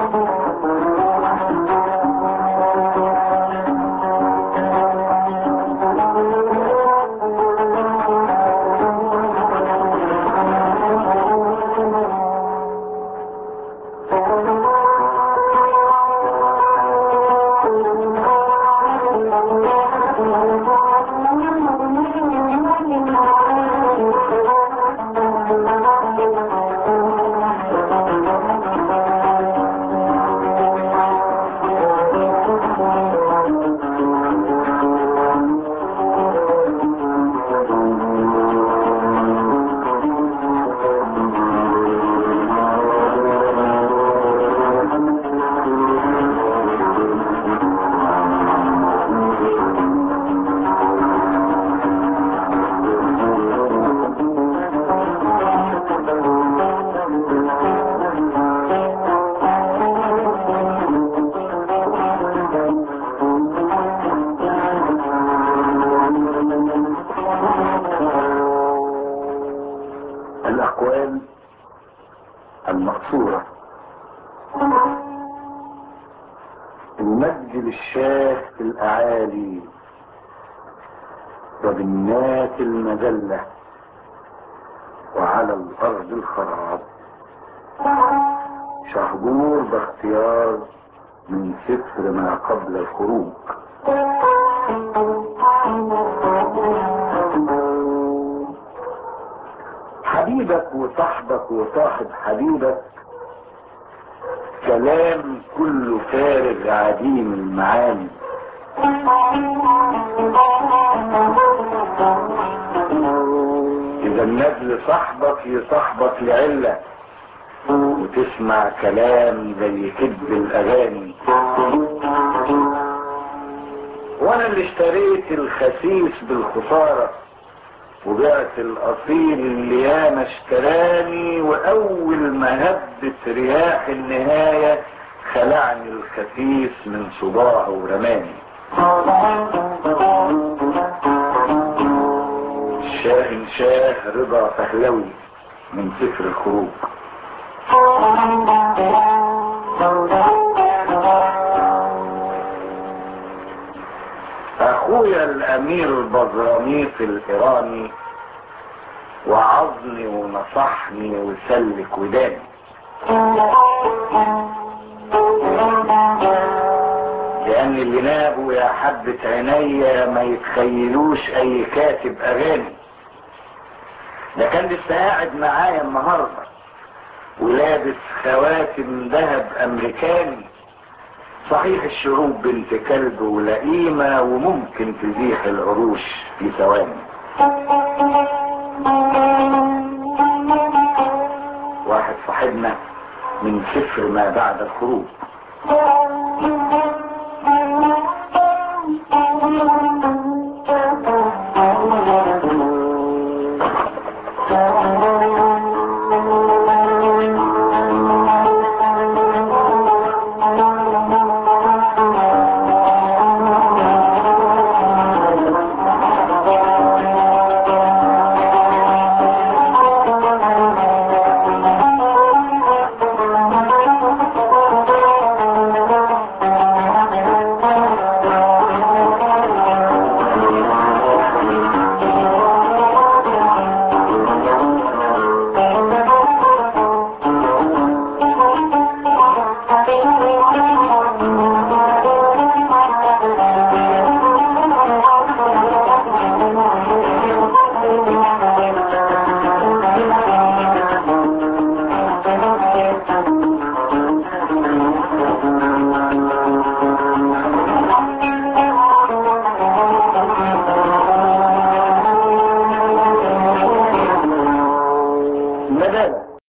الأقوال المقصورة. المجد للشاه في الأعالي وبالناس المذلة وعلى الأرض الخراب. شهبور باختيار من سفر ما قبل الخروج. حبيبك وصاحبك وصاحب حبيبك كلام كله فارغ عديم المعاني. اذا النجل صاحبك يصاحبك لعلة وتسمع كلام زي كذب الاغاني. وانا اللي اشتريت الخسيس بالخسارة وبعت الاصيل اللي ياما اشتراني، واول ما هبت رياح النهاية خلعني الخسيس من صباعه ورماني. الشاه شاه رضا فهلوي من سفر الخروج. اخويا الامير البزراميط الايراني وعظني ونصحني وسلك وداني. لان اللي نابوا يا حبة عينيا ما يتخيلوش اي كاتب اغاني. ده كان لسه قاعد معايا النهارده ولابس خواتم ذهب امريكاني. صحيح الشروب بنت كلب ولئيمة وممكن تزيح العروش في ثواني. واحد صاحبنا من سفر ما بعد الخروج.